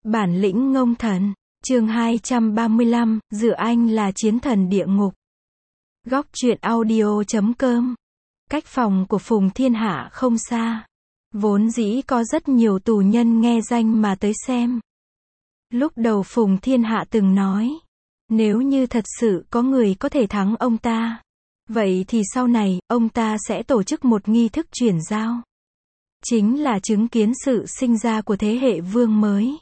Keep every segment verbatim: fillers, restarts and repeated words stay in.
Bản lĩnh ngông thần, chương hai trăm ba mươi lăm, dự anh là chiến thần địa ngục. Góc truyện audio chấm com. Cách phòng của Phùng Thiên Hạ không xa. Vốn dĩ có rất nhiều tù nhân nghe danh mà tới xem. Lúc đầu Phùng Thiên Hạ từng nói, nếu như thật sự có người có thể thắng ông ta, vậy thì sau này, ông ta sẽ tổ chức một nghi thức chuyển giao. Chính là chứng kiến sự sinh ra của thế hệ vương mới.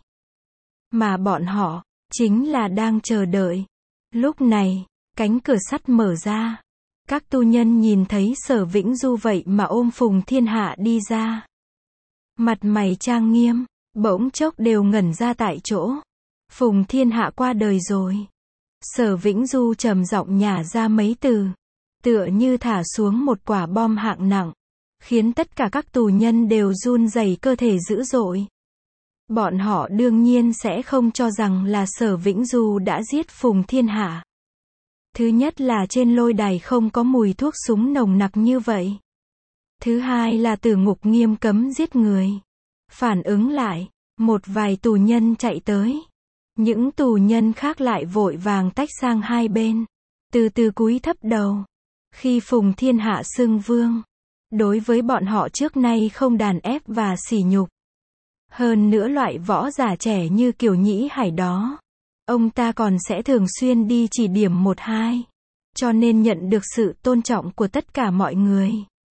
Mà bọn họ, chính là đang chờ đợi. Lúc này, cánh cửa sắt mở ra. Các tù nhân nhìn thấy Sở Vĩnh Du vậy mà ôm Phùng Thiên Hạ đi ra. Mặt mày trang nghiêm, bỗng chốc đều ngẩn ra tại chỗ. Phùng Thiên Hạ qua đời rồi. Sở Vĩnh Du trầm giọng nhả ra mấy từ, tựa như thả xuống một quả bom hạng nặng, khiến tất cả các tù nhân đều run rẩy cơ thể dữ dội. Bọn họ đương nhiên sẽ không cho rằng là Sở Vĩnh Du đã giết Phùng Thiên Hạ. Thứ nhất là trên lôi đài không có mùi thuốc súng nồng nặc như vậy. Thứ hai là Tử Ngục nghiêm cấm giết người. Phản ứng lại, một vài tù nhân chạy tới. Những tù nhân khác lại vội vàng tách sang hai bên, từ từ cúi thấp đầu. Khi Phùng Thiên Hạ xưng vương, đối với bọn họ trước nay không đàn ép và sỉ nhục. Hơn nữa loại võ giả trẻ như Kiều Nhĩ Hải đó, ông ta còn sẽ thường xuyên đi chỉ điểm một hai, cho nên nhận được sự tôn trọng của tất cả mọi người.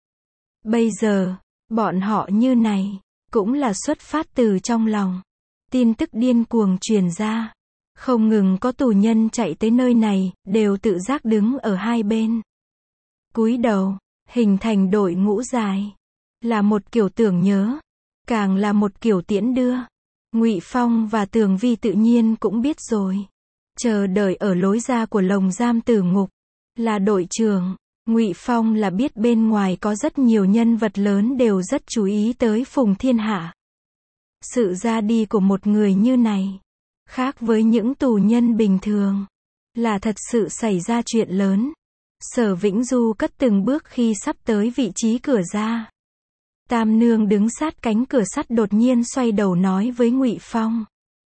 Bây giờ, bọn họ như này, cũng là xuất phát từ trong lòng. Tin tức điên cuồng truyền ra. Không ngừng có tù nhân chạy tới nơi này, đều tự giác đứng ở hai bên. Cúi đầu, hình thành đội ngũ dài. Là một kiểu tưởng nhớ, càng là một kiểu tiễn đưa. Ngụy Phong và Tường Vi tự nhiên cũng biết rồi. Chờ đợi ở lối ra của lồng giam Tử Ngục. Là đội trưởng, Ngụy Phong là biết bên ngoài có rất nhiều nhân vật lớn đều rất chú ý tới Phùng Thiên Hạ. Sự ra đi của một người như này, khác với những tù nhân bình thường, là thật sự xảy ra chuyện lớn. Sở Vĩnh Du cất từng bước khi sắp tới vị trí cửa ra. Tam Nương đứng sát cánh cửa sắt đột nhiên xoay đầu nói với Ngụy Phong.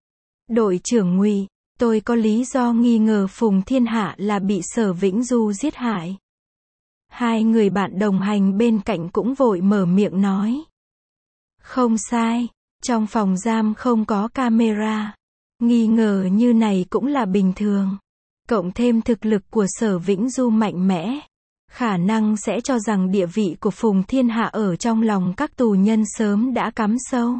Đội trưởng Ngụy, tôi có lý do nghi ngờ Phùng Thiên Hạ là bị Sở Vĩnh Du giết hại. Hai người bạn đồng hành bên cạnh cũng vội mở miệng nói. Không sai, trong phòng giam không có camera. Nghi ngờ như này cũng là bình thường. Cộng thêm thực lực của Sở Vĩnh Du mạnh mẽ, khả năng sẽ cho rằng địa vị của Phùng Thiên Hạ ở trong lòng các tù nhân sớm đã cắm sâu.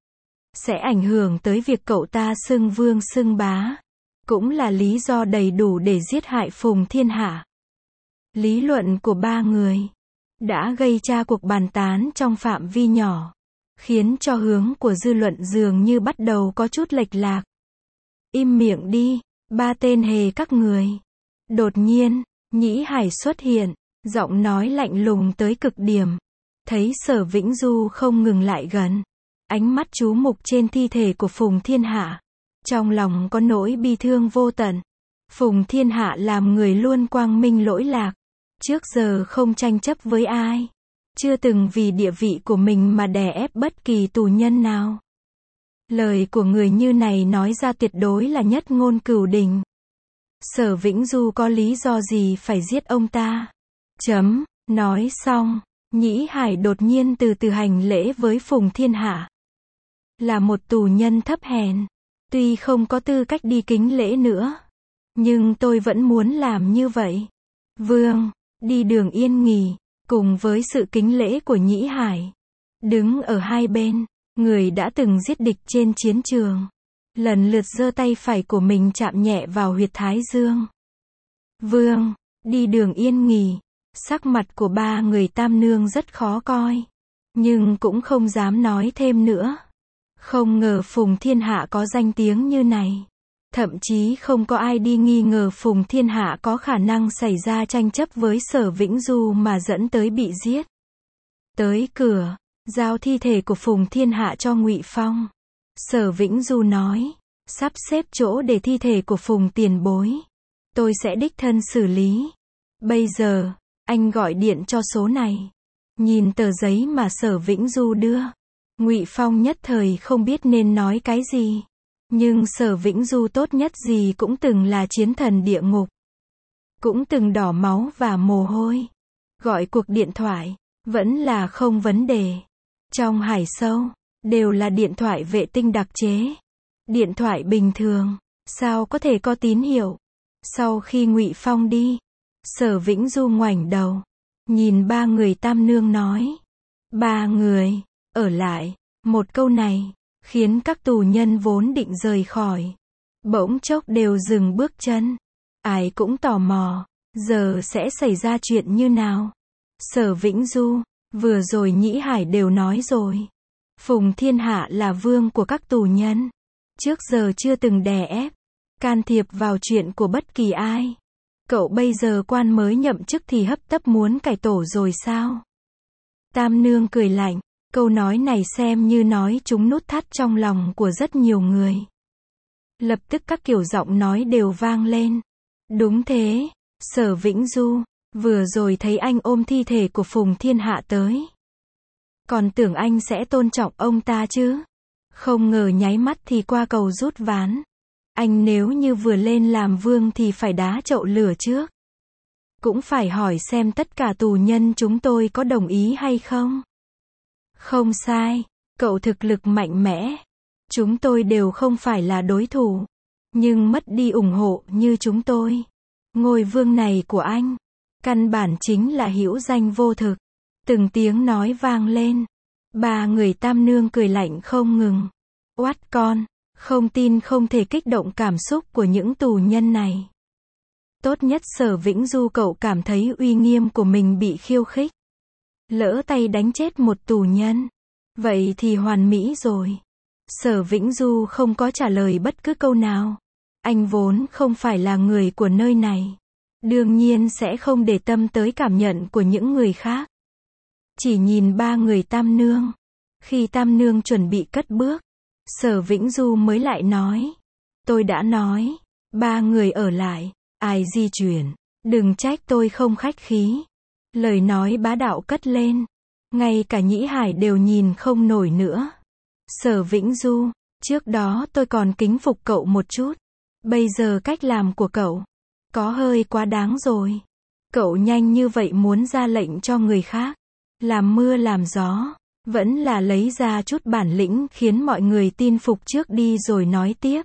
Sẽ ảnh hưởng tới việc cậu ta xưng vương xưng bá. Cũng là lý do đầy đủ để giết hại Phùng Thiên Hạ. Lý luận của ba người đã gây ra cuộc bàn tán trong phạm vi nhỏ, khiến cho hướng của dư luận dường như bắt đầu có chút lệch lạc. Im miệng đi, ba tên hề các người. Đột nhiên, Nhĩ Hải xuất hiện, giọng nói lạnh lùng tới cực điểm. Thấy Sở Vĩnh Du không ngừng lại gần, ánh mắt chú mục trên thi thể của Phùng Thiên Hạ. Trong lòng có nỗi bi thương vô tận. Phùng Thiên Hạ làm người luôn quang minh lỗi lạc. Trước giờ không tranh chấp với ai. Chưa từng vì địa vị của mình mà đè ép bất kỳ tù nhân nào. Lời của người như này nói ra tuyệt đối là nhất ngôn cửu đình. Sở Vĩnh Du có lý do gì phải giết ông ta? Chấm, nói xong, Nhĩ Hải đột nhiên từ từ hành lễ với Phùng Thiên Hạ. Là một tù nhân thấp hèn, tuy không có tư cách đi kính lễ nữa, nhưng tôi vẫn muốn làm như vậy. Vương, đi đường yên nghỉ, cùng với sự kính lễ của Nhĩ Hải. Đứng ở hai bên, người đã từng giết địch trên chiến trường. Lần lượt giơ tay phải của mình chạm nhẹ vào huyệt thái dương. Vương, đi đường yên nghỉ. Sắc mặt của ba người Tam Nương rất khó coi. Nhưng cũng không dám nói thêm nữa. Không ngờ Phùng Thiên Hạ có danh tiếng như này. Thậm chí không có ai đi nghi ngờ Phùng Thiên Hạ có khả năng xảy ra tranh chấp với Sở Vĩnh Du mà dẫn tới bị giết. Tới cửa, giao thi thể của Phùng Thiên Hạ cho Ngụy Phong. Sở Vĩnh Du nói, sắp xếp chỗ để thi thể của Phùng tiền bối. Tôi sẽ đích thân xử lý. Bây giờ, anh gọi điện cho số này. Nhìn tờ giấy mà Sở Vĩnh Du đưa, Ngụy Phong nhất thời không biết nên nói cái gì. Nhưng Sở Vĩnh Du tốt nhất gì cũng từng là chiến thần địa ngục. Cũng từng đỏ máu và mồ hôi. Gọi cuộc điện thoại, vẫn là không vấn đề. Trong hải sâu, đều là điện thoại vệ tinh đặc chế. Điện thoại bình thường, sao có thể có tín hiệu. Sau khi Ngụy Phong đi, Sở Vĩnh Du ngoảnh đầu, nhìn ba người Tam Nương nói. Ba người, ở lại. Một câu này, khiến các tù nhân vốn định rời khỏi. Bỗng chốc đều dừng bước chân. Ai cũng tò mò, giờ sẽ xảy ra chuyện như nào. Sở Vĩnh Du, vừa rồi Nhĩ Hải đều nói rồi. Phùng Thiên Hạ là vương của các tù nhân. Trước giờ chưa từng đè ép, can thiệp vào chuyện của bất kỳ ai. Cậu bây giờ quan mới nhậm chức thì hấp tấp muốn cải tổ rồi sao? Tam Nương cười lạnh, câu nói này xem như nói trúng nút thắt trong lòng của rất nhiều người. Lập tức các kiểu giọng nói đều vang lên. Đúng thế, Sở Vĩnh Du, vừa rồi thấy anh ôm thi thể của Phùng Thiên Hạ tới. Còn tưởng anh sẽ tôn trọng ông ta chứ. Không ngờ nháy mắt thì qua cầu rút ván. Anh nếu như vừa lên làm vương thì phải đá chậu lửa trước. Cũng phải hỏi xem tất cả tù nhân chúng tôi có đồng ý hay không. Không sai, cậu thực lực mạnh mẽ. Chúng tôi đều không phải là đối thủ. Nhưng mất đi ủng hộ như chúng tôi. Ngôi vương này của anh, căn bản chính là hữu danh vô thực. Từng tiếng nói vang lên. Ba người Tam Nương cười lạnh không ngừng. Oát con, không tin không thể kích động cảm xúc của những tù nhân này. Tốt nhất Sở Vĩnh Du cậu cảm thấy uy nghiêm của mình bị khiêu khích. Lỡ tay đánh chết một tù nhân. Vậy thì hoàn mỹ rồi. Sở Vĩnh Du không có trả lời bất cứ câu nào. Anh vốn không phải là người của nơi này. Đương nhiên sẽ không để tâm tới cảm nhận của những người khác. Chỉ nhìn ba người Tam Nương. Khi Tam Nương chuẩn bị cất bước, Sở Vĩnh Du mới lại nói. Tôi đã nói, ba người ở lại, ai di chuyển, đừng trách tôi không khách khí. Lời nói bá đạo cất lên. Ngay cả Nhĩ Hải đều nhìn không nổi nữa. Sở Vĩnh Du, trước đó tôi còn kính phục cậu một chút. Bây giờ cách làm của cậu, có hơi quá đáng rồi. Cậu nhanh như vậy muốn ra lệnh cho người khác. Làm mưa làm gió. Vẫn là lấy ra chút bản lĩnh khiến mọi người tin phục trước đi rồi nói tiếp.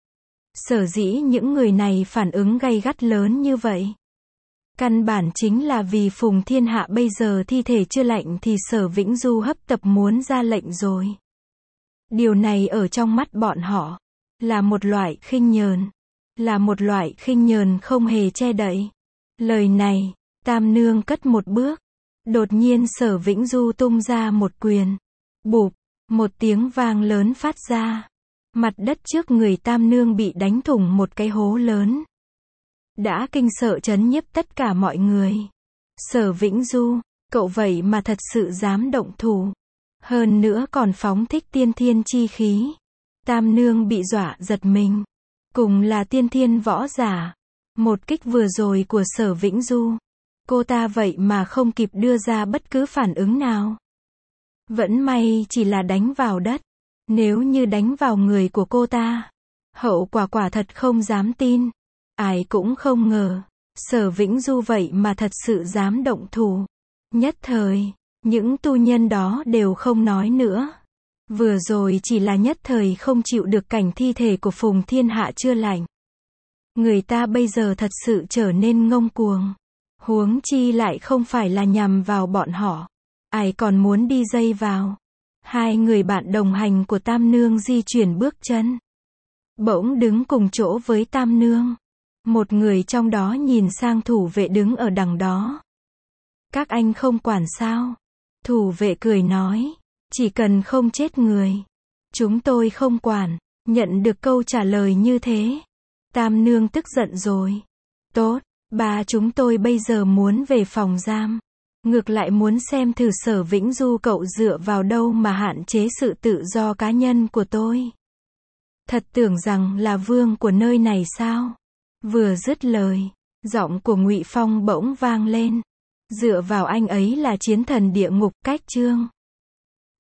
Sở dĩ những người này phản ứng gay gắt lớn như vậy. Căn bản chính là vì Phùng Thiên Hạ bây giờ thi thể chưa lạnh thì Sở Vĩnh Du hấp tấp muốn ra lệnh rồi. Điều này ở trong mắt bọn họ là một loại khinh nhờn. Là một loại khinh nhờn không hề che đậy. Lời này, Tam Nương cất một bước. Đột nhiên Sở Vĩnh Du tung ra một quyền. Bụp, một tiếng vang lớn phát ra. Mặt đất trước người Tam Nương bị đánh thủng một cái hố lớn. Đã kinh sợ chấn nhiếp tất cả mọi người. Sở Vĩnh Du, cậu vậy mà thật sự dám động thủ. Hơn nữa còn phóng thích tiên thiên chi khí. Tam Nương bị dọa giật mình. Cùng là tiên thiên võ giả. Một kích vừa rồi của Sở Vĩnh Du. Cô ta vậy mà không kịp đưa ra bất cứ phản ứng nào. Vẫn may chỉ là đánh vào đất. Nếu như đánh vào người của cô ta, hậu quả quả thật không dám tin. Ai cũng không ngờ, Sở Vĩnh Du vậy mà thật sự dám động thủ. Nhất thời, những tù nhân đó đều không nói nữa. Vừa rồi chỉ là nhất thời không chịu được cảnh thi thể của Phùng Thiên Hạ chưa lạnh. Người ta bây giờ thật sự trở nên ngông cuồng. Huống chi lại không phải là nhằm vào bọn họ. Ai còn muốn đi dây vào. Hai người bạn đồng hành của Tam Nương di chuyển bước chân. Bỗng đứng cùng chỗ với Tam Nương. Một người trong đó nhìn sang thủ vệ đứng ở đằng đó. Các anh không quản sao? Thủ vệ cười nói. Chỉ cần không chết người. Chúng tôi không quản. Nhận được câu trả lời như thế. Tam Nương tức giận rồi. Tốt, ba chúng tôi bây giờ muốn về phòng giam. Ngược lại muốn xem thử Sở Vĩnh Du cậu dựa vào đâu mà hạn chế sự tự do cá nhân của tôi. Thật tưởng rằng là vương của nơi này sao? Vừa dứt lời, giọng của Ngụy Phong bỗng vang lên. Dựa vào anh ấy là chiến thần địa ngục cách chương.